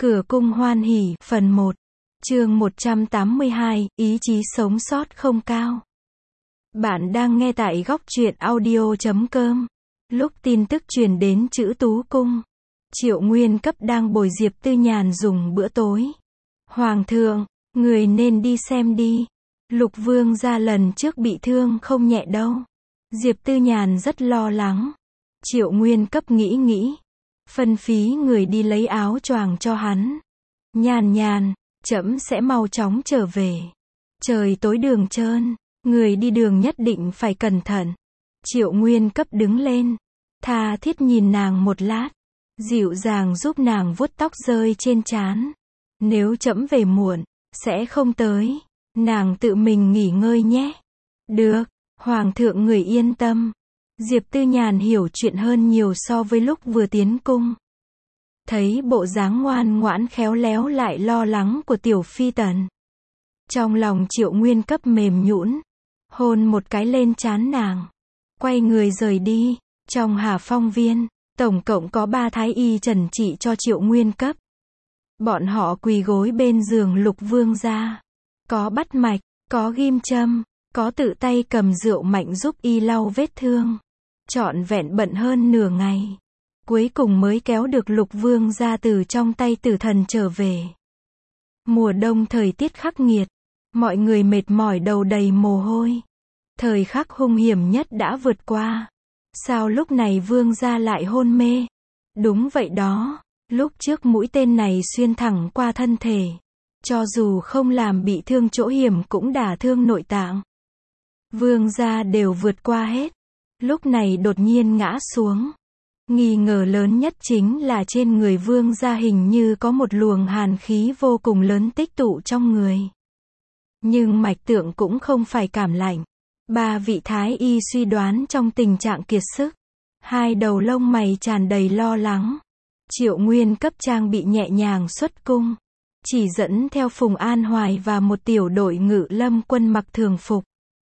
Cửa cung hoan hỉ, phần 1. Chương 182, ý chí sống sót không cao. Bạn đang nghe tại góc truyện audio.com. Lúc tin tức truyền đến Chữ Tú Cung, Triệu Nguyên Cấp đang bồi Diệp Tư Nhàn dùng bữa tối. Hoàng thượng, người nên đi xem đi. Lục Vương gia lần trước bị thương không nhẹ đâu. Diệp Tư Nhàn rất lo lắng. Triệu Nguyên Cấp nghĩ, phân phí người đi lấy áo choàng cho hắn. Nhàn, trẫm sẽ mau chóng trở về. Trời tối đường trơn, người đi đường nhất định phải cẩn thận. Triệu Nguyên Cấp đứng lên, tha thiết nhìn nàng một lát, dịu dàng giúp nàng vuốt tóc rơi trên trán. Nếu trẫm về muộn, sẽ không tới, nàng tự mình nghỉ ngơi nhé. Được, Hoàng thượng người yên tâm. Diệp Tư Nhàn hiểu chuyện hơn nhiều so với lúc vừa tiến cung. Thấy bộ dáng ngoan ngoãn khéo léo lại lo lắng của tiểu phi tần, trong lòng Triệu Nguyên Cấp mềm nhũn, hôn một cái lên trán nàng, quay người rời đi. Trong Hà Phong viên, tổng cộng có 3 thái y trần trị cho Triệu Nguyên Cấp. Bọn họ quỳ gối bên giường Lục Vương gia, có bắt mạch, có ghim châm, có tự tay cầm rượu mạnh giúp y lau vết thương. Trọn vẹn bận hơn nửa ngày, cuối cùng mới kéo được Lục Vương gia từ trong tay tử thần trở về. Mùa đông thời tiết khắc nghiệt, mọi người mệt mỏi đầu đầy mồ hôi. Thời khắc hung hiểm nhất đã vượt qua. Sao lúc này Vương gia lại hôn mê? Đúng vậy đó, lúc trước mũi tên này xuyên thẳng qua thân thể, cho dù không làm bị thương chỗ hiểm cũng đả thương nội tạng. Vương gia đều vượt qua hết, lúc này đột nhiên ngã xuống. Nghi ngờ lớn nhất chính là trên người Vương gia hình như có một luồng hàn khí vô cùng lớn tích tụ trong người. Nhưng mạch tượng cũng không phải cảm lạnh. 3 vị thái y suy đoán trong tình trạng kiệt sức. Hai đầu lông mày tràn đầy lo lắng. Triệu Nguyên Cấp trang bị nhẹ nhàng xuất cung, chỉ dẫn theo Phùng An Hoài và một tiểu đội ngự lâm quân mặc thường phục.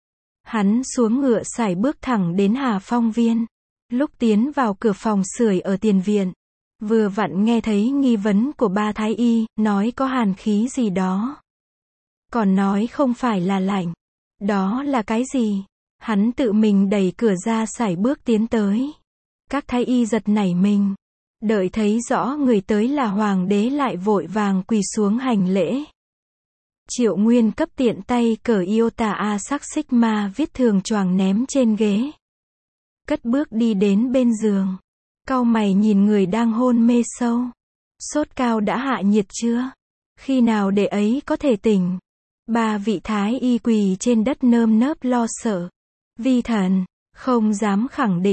Hắn xuống ngựa sải bước thẳng đến Hà Phong viên. Lúc tiến vào cửa phòng sưởi ở tiền viện, vừa vặn nghe thấy nghi vấn của 3 thái y, nói có hàn khí gì đó. Còn nói không phải là lạnh. Đó là cái gì? Hắn tự mình đẩy cửa ra sải bước tiến tới. Các thái y giật nảy mình. Đợi thấy rõ người tới là hoàng đế lại vội vàng quỳ xuống hành lễ. Triệu Nguyên Cấp tiện tay cởi Iota A sắc Sigma viết thường choàng ném trên ghế. Cất bước đi đến bên giường. Cau mày nhìn người đang hôn mê sâu. Sốt cao đã hạ nhiệt chưa? Khi nào để ấy có thể tỉnh? 3 vị thái y quỳ trên đất nơm nớp lo sợ. Vi thần, không dám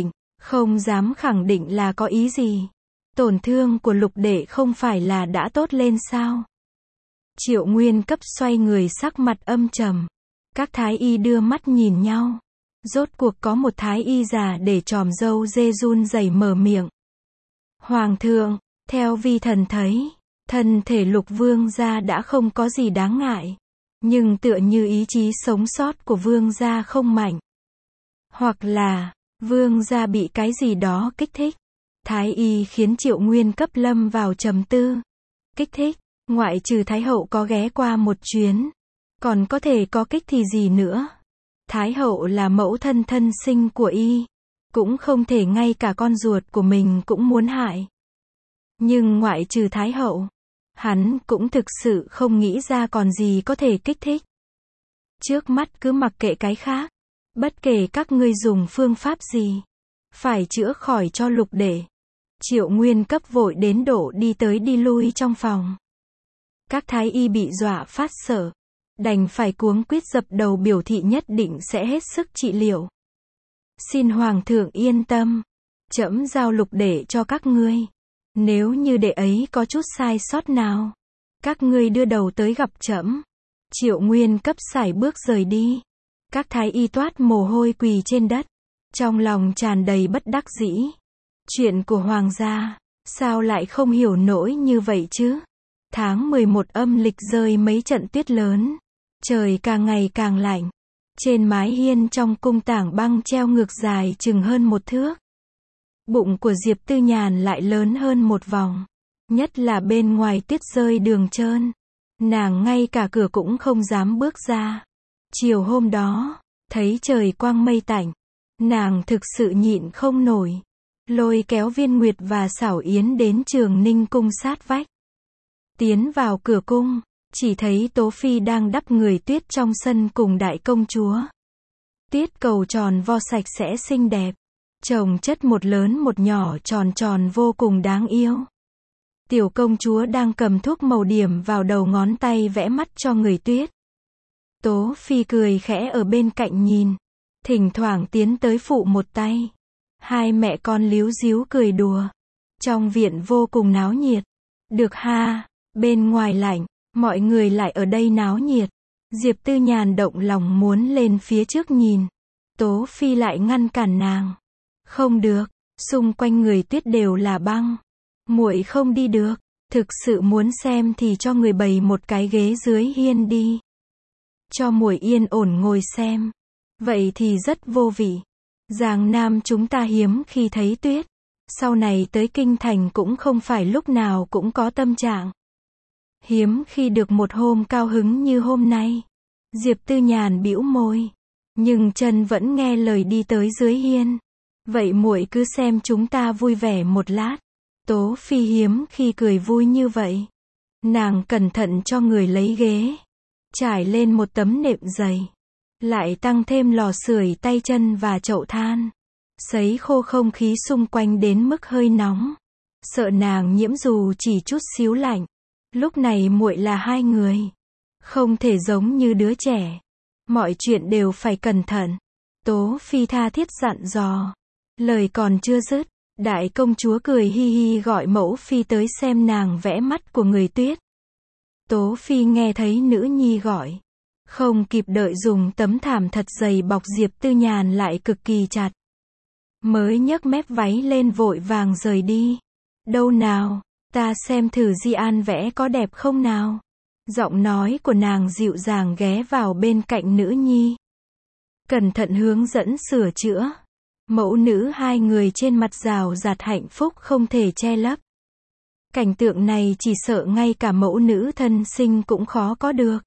khẳng định là có ý gì? Tổn thương của Lục đệ không phải là đã tốt lên sao? Triệu Nguyên Cấp xoay người sắc mặt âm trầm. Các thái y đưa mắt nhìn nhau. Rốt cuộc có một thái y già để tròm râu dê run rẩy mở miệng. Hoàng thượng, theo vi thần thấy, thân thể Lục Vương gia đã không có gì đáng ngại. Nhưng tựa như ý chí sống sót của Vương gia không mạnh. Hoặc là, Vương gia bị cái gì đó kích thích. Thái y khiến Triệu Nguyên Cấp lâm vào trầm tư. Kích thích, ngoại trừ Thái hậu có ghé qua một chuyến, còn có thể có kích thì gì nữa. Thái hậu là mẫu thân thân sinh của y, cũng không thể ngay cả con ruột của mình cũng muốn hại. Nhưng ngoại trừ Thái hậu, hắn cũng thực sự không nghĩ ra còn gì có thể kích thích. Trước mắt cứ mặc kệ cái khác, bất kể các ngươi dùng phương pháp gì, phải chữa khỏi cho Lục đệ. Triệu Nguyên Cấp vội đến độ đi tới đi lui trong phòng. Các thái y bị dọa phát sợ, đành phải cuống quýt dập đầu biểu thị nhất định sẽ hết sức trị liệu. Xin Hoàng thượng yên tâm, trẫm giao Lục đệ cho các ngươi. Nếu như đệ ấy có chút sai sót nào, các ngươi đưa đầu tới gặp trẫm. Triệu Nguyên Cấp sải bước rời đi. Các thái y toát mồ hôi quỳ trên đất, trong lòng tràn đầy bất đắc dĩ. Chuyện của hoàng gia, sao lại không hiểu nổi như vậy chứ? Tháng 11 âm lịch rơi mấy trận tuyết lớn. Trời càng ngày càng lạnh. Trên mái hiên trong cung tảng băng treo ngược dài chừng hơn 1 thước. Bụng của Diệp Tư Nhàn lại lớn hơn 1 vòng. Nhất là bên ngoài tuyết rơi đường trơn. Nàng ngay cả cửa cũng không dám bước ra. Chiều hôm đó, thấy trời quang mây tạnh, nàng thực sự nhịn không nổi. Lôi kéo Viên Nguyệt và Xảo Yến đến Trường Ninh cung sát vách. Tiến vào cửa cung, chỉ thấy Tố Phi đang đắp người tuyết trong sân cùng đại công chúa. Tuyết cầu tròn vo sạch sẽ xinh đẹp, chồng chất một lớn một nhỏ tròn tròn vô cùng đáng yêu. Tiểu công chúa đang cầm thuốc màu điểm vào đầu ngón tay vẽ mắt cho người tuyết. Tố Phi cười khẽ ở bên cạnh nhìn, thỉnh thoảng tiến tới phụ một tay. Hai mẹ con líu díu cười đùa. Trong viện vô cùng náo nhiệt. Được ha, bên ngoài lạnh, mọi người lại ở đây náo nhiệt. Diệp Tư Nhàn động lòng muốn lên phía trước nhìn. Tố Phi lại ngăn cản nàng. Không được, xung quanh người tuyết đều là băng. Muội không đi được, thực sự muốn xem thì cho người bày một cái ghế dưới hiên đi. Cho muội yên ổn ngồi xem. Vậy thì rất vô vị. Giang Nam chúng ta hiếm khi thấy tuyết. Sau này tới kinh thành cũng không phải lúc nào cũng có tâm trạng. Hiếm khi được một hôm cao hứng như hôm nay. Diệp Tư Nhàn bĩu môi. Nhưng chân vẫn nghe lời đi tới dưới hiên. Vậy muội cứ xem chúng ta vui vẻ một lát. Tố Phi hiếm khi cười vui như vậy. Nàng cẩn thận cho người lấy ghế. Trải lên một tấm nệm dày. Lại tăng thêm lò sưởi tay chân và chậu than. Sấy khô không khí xung quanh đến mức hơi nóng. Sợ nàng nhiễm dù chỉ chút xíu lạnh. Lúc này muội là hai người. Không thể giống như đứa trẻ. Mọi chuyện đều phải cẩn thận. Tố Phi tha thiết dặn dò. Lời còn chưa dứt, đại công chúa cười hi hi gọi mẫu phi tới xem nàng vẽ mắt của người tuyết. Tố Phi nghe thấy nữ nhi gọi. Không kịp đợi dùng tấm thảm thật dày bọc Diệp Tư Nhàn lại cực kỳ chặt. Mới nhấc mép váy lên vội vàng rời đi. Đâu nào, ta xem thử Di An vẽ có đẹp không nào. Giọng nói của nàng dịu dàng ghé vào bên cạnh nữ nhi. Cẩn thận hướng dẫn sửa chữa. Mẫu nữ hai người trên mặt rào rạt hạnh phúc không thể che lấp. Cảnh tượng này chỉ sợ ngay cả mẫu nữ thân sinh cũng khó có được.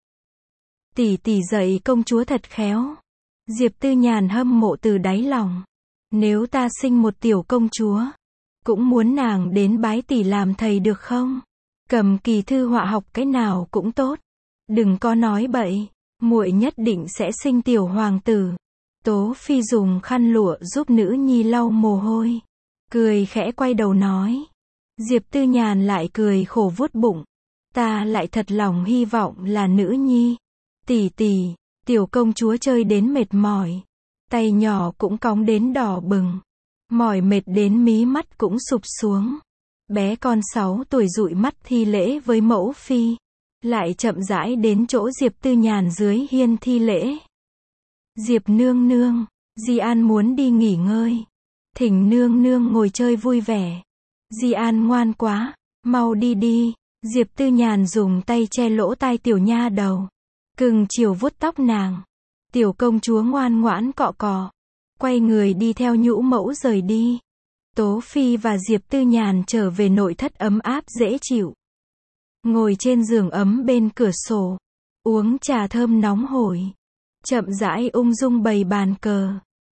Tỷ tỷ dạy công chúa thật khéo. Diệp Tư Nhàn hâm mộ từ đáy lòng. Nếu ta sinh một tiểu công chúa, cũng muốn nàng đến bái tỷ làm thầy được không? Cầm kỳ thư họa học cái nào cũng tốt. Đừng có nói bậy, muội nhất định sẽ sinh tiểu hoàng tử. Tố Phi dùng khăn lụa giúp nữ nhi lau mồ hôi. Cười khẽ quay đầu nói. Diệp Tư Nhàn lại cười khổ vuốt bụng. Ta lại thật lòng hy vọng là nữ nhi. Tỷ tỷ, tiểu công chúa chơi đến mệt mỏi. Tay nhỏ cũng cóng đến đỏ bừng. Mỏi mệt đến mí mắt cũng sụp xuống. Bé con 6 tuổi dụi mắt thi lễ với mẫu phi. Lại chậm rãi đến chỗ Diệp Tư Nhàn dưới hiên thi lễ. Diệp nương nương, Di An muốn đi nghỉ ngơi. Thỉnh nương nương ngồi chơi vui vẻ. Di An ngoan quá, mau đi đi. Diệp Tư Nhàn dùng tay che lỗ tai tiểu nha đầu. Cưng chiều vuốt tóc nàng. Tiểu công chúa ngoan ngoãn cọ cọ. Quay người đi theo nhũ mẫu rời đi. Tố Phi và Diệp Tư Nhàn trở về nội thất ấm áp dễ chịu. Ngồi trên giường ấm bên cửa sổ. Uống trà thơm nóng hổi. Chậm rãi ung dung bày bàn cờ.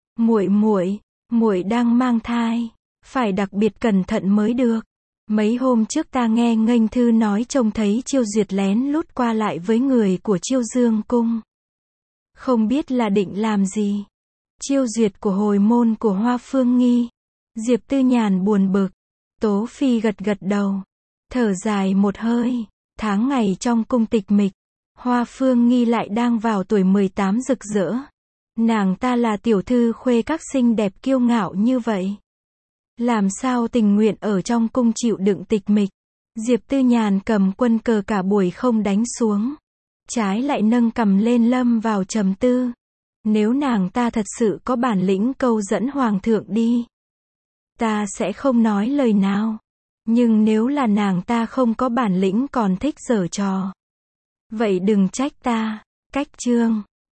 Muội đang mang thai. Phải đặc biệt cẩn thận mới được. Mấy hôm trước ta nghe Nghênh Thư nói trông thấy Chiêu Duyệt lén lút qua lại với người của Chiêu Dương cung. Không biết là định làm gì. Chiêu Duyệt của hồi môn của Hoa Phương Nghi. Diệp Tư Nhàn buồn bực. Tố Phi gật gật đầu. Thở dài một hơi. Tháng ngày trong cung tịch mịch. Hoa Phương Nghi lại đang vào tuổi 18 rực rỡ. Nàng ta là tiểu thư khuê các xinh đẹp kiêu ngạo như vậy. Làm sao tình nguyện ở trong cung chịu đựng tịch mịch. Diệp Tư Nhàn cầm quân cờ cả buổi không đánh xuống. Trái lại nâng cầm lên lâm vào trầm tư. Nếu nàng ta thật sự có bản lĩnh câu dẫn hoàng thượng đi. Ta sẽ không nói lời nào. Nhưng nếu là nàng ta không có bản lĩnh còn thích giở trò. Vậy đừng trách ta. Cách chương